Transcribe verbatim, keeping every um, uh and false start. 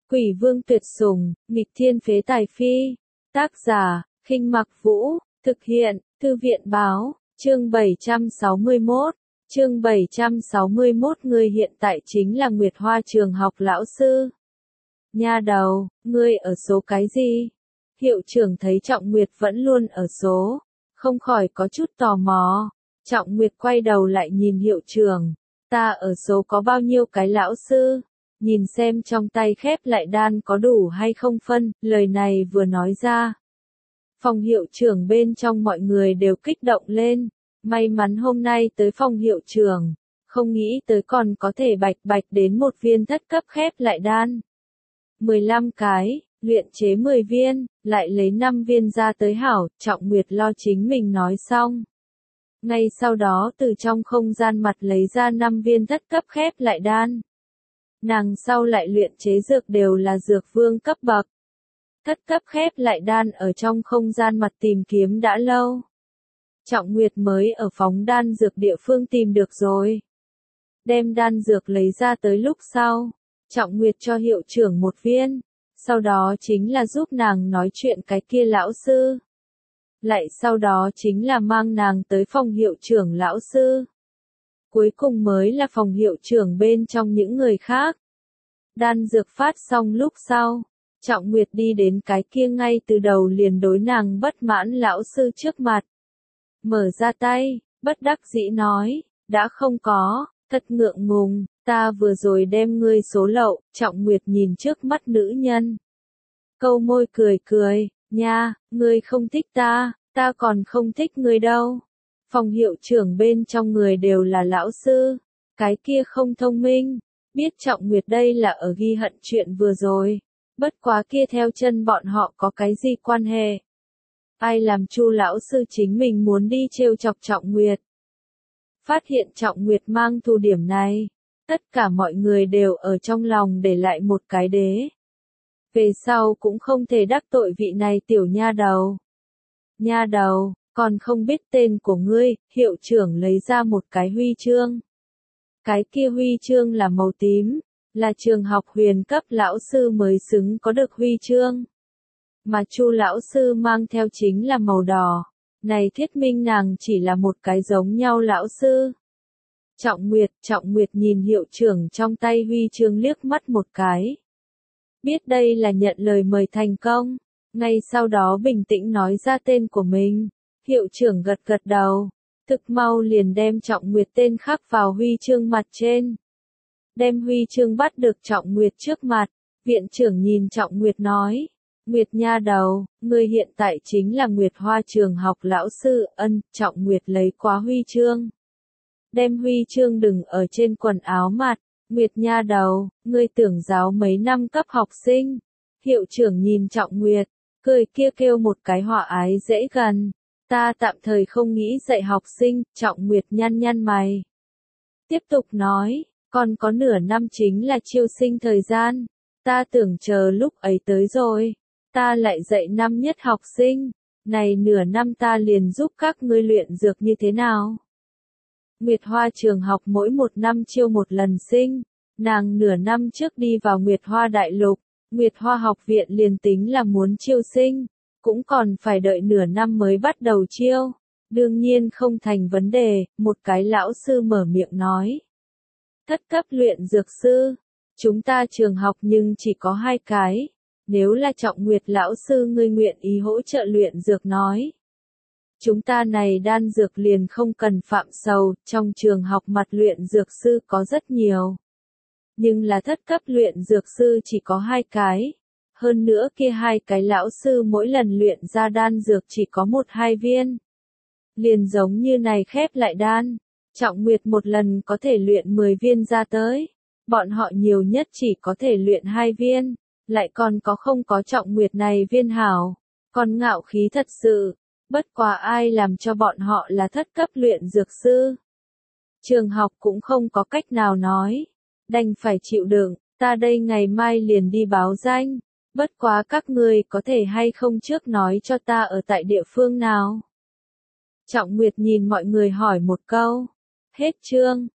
Quỷ vương tuyệt sủng, nghịch thiên phế tài phi. Tác giả, Khinh Mặc Vũ, thực hiện, Thư viện báo, chương bảy trăm sáu mươi mốt. Chương bảy trăm sáu mươi mốt Ngươi hiện tại chính là Nguyệt Hoa trường học lão sư. Nha đầu, ngươi ở số cái gì? Hiệu trưởng thấy Trọng Nguyệt vẫn luôn ở số, không khỏi có chút tò mò. Trọng Nguyệt quay đầu lại nhìn hiệu trưởng, ta ở số có bao nhiêu cái lão sư? Nhìn xem trong tay khép lại đan có đủ hay không phân, lời này vừa nói ra. Phòng hiệu trưởng bên trong mọi người đều kích động lên, may mắn hôm nay tới phòng hiệu trưởng, không nghĩ tới còn có thể bạch bạch đến một viên thất cấp khép lại đan. mười lăm cái, luyện chế mười viên, lại lấy năm viên ra tới hảo, Trọng Nguyệt lo chính mình nói xong. Ngay sau đó từ trong không gian mặt lấy ra năm viên thất cấp khép lại đan. Nàng sau lại luyện chế dược đều là dược vương cấp bậc. Thất cấp khép lại đan ở trong không gian mặt tìm kiếm đã lâu. Trọng Nguyệt mới ở phóng đan dược địa phương tìm được rồi. Đem đan dược lấy ra tới lúc sau, Trọng Nguyệt cho hiệu trưởng một viên, sau đó chính là giúp nàng nói chuyện cái kia lão sư. Lại sau đó chính là mang nàng tới phòng hiệu trưởng lão sư. Cuối cùng mới là phòng hiệu trưởng bên trong những người khác. Đan dược phát xong lúc sau, Trọng Nguyệt đi đến cái kia ngay từ đầu liền đối nàng bất mãn lão sư trước mặt. Mở ra tay, bất đắc dĩ nói, đã không có, thật ngượng ngùng, ta vừa rồi đem ngươi số lậu. Trọng Nguyệt nhìn trước mắt nữ nhân. Câu môi cười cười, nha, ngươi không thích ta, ta còn không thích ngươi đâu. Phòng hiệu trưởng bên trong người đều là lão sư, cái kia không thông minh, biết Trọng Nguyệt đây là ở ghi hận chuyện vừa rồi, bất quá kia theo chân bọn họ có cái gì quan hệ. Ai làm Chu lão sư chính mình muốn đi trêu chọc Trọng Nguyệt. Phát hiện Trọng Nguyệt mang thù điểm này, tất cả mọi người đều ở trong lòng để lại một cái đế. Về sau cũng không thể đắc tội vị này tiểu nha đầu. Nha đầu, còn không biết tên của ngươi, hiệu trưởng lấy ra một cái huy chương. Cái kia huy chương là màu tím, là trường học huyền cấp lão sư mới xứng có được huy chương. Mà Chu lão sư mang theo chính là màu đỏ, này thuyết minh nàng chỉ là một cái giống nhau lão sư. Trọng Nguyệt, Trọng Nguyệt nhìn hiệu trưởng trong tay huy chương liếc mắt một cái. Biết đây là nhận lời mời thành công, ngay sau đó bình tĩnh nói ra tên của mình. Hiệu trưởng gật gật đầu, thực mau liền đem Trọng Nguyệt tên khắc vào huy chương mặt trên. Đem huy chương bắt được Trọng Nguyệt trước mặt, viện trưởng nhìn Trọng Nguyệt nói, Nguyệt nha đầu, ngươi hiện tại chính là Nguyệt Hoa trường học lão sư. Ân. Trọng Nguyệt lấy quá huy chương. Đem huy chương đừng ở trên quần áo mặt, Nguyệt nha đầu, ngươi tưởng giáo mấy năm cấp học sinh. Hiệu trưởng nhìn Trọng Nguyệt, cười kia kêu một cái hòa ái dễ gần. Ta tạm thời không nghĩ dạy học sinh. Trọng Nguyệt nhăn nhăn mày. Tiếp tục nói, còn có nửa năm chính là chiêu sinh thời gian. Ta tưởng chờ lúc ấy tới rồi, ta lại dạy năm nhất học sinh. Này nửa năm ta liền giúp các ngươi luyện dược như thế nào? Nguyệt Hoa trường học mỗi một năm chiêu một lần sinh. Nàng nửa năm trước đi vào Nguyệt Hoa đại lục, Nguyệt Hoa học viện liền tính là muốn chiêu sinh, cũng còn phải đợi nửa năm mới bắt đầu chiêu. Đương nhiên không thành vấn đề, một cái lão sư mở miệng nói. Thất cấp luyện dược sư, chúng ta trường học nhưng chỉ có hai cái, nếu là Trọng Nguyệt lão sư ngươi nguyện ý hỗ trợ luyện dược nói. Chúng ta này đan dược liền không cần phạm sầu, trong trường học mặt luyện dược sư có rất nhiều. Nhưng là thất cấp luyện dược sư chỉ có hai cái. Hơn nữa kia hai cái lão sư mỗi lần luyện ra đan dược chỉ có một hai viên. Liền giống như này khép lại đan, Trọng Nguyệt một lần có thể luyện mười viên ra tới. Bọn họ nhiều nhất chỉ có thể luyện hai viên, lại còn có không có Trọng Nguyệt này viên hảo. Còn ngạo khí thật sự, bất quá ai làm cho bọn họ là thất cấp luyện dược sư. Trường học cũng không có cách nào nói, đành phải chịu đựng, ta đây ngày mai liền đi báo danh. Bất quá các ngươi có thể hay không trước nói cho ta ở tại địa phương nào? Trọng Nguyệt nhìn mọi người hỏi một câu. Hết chương.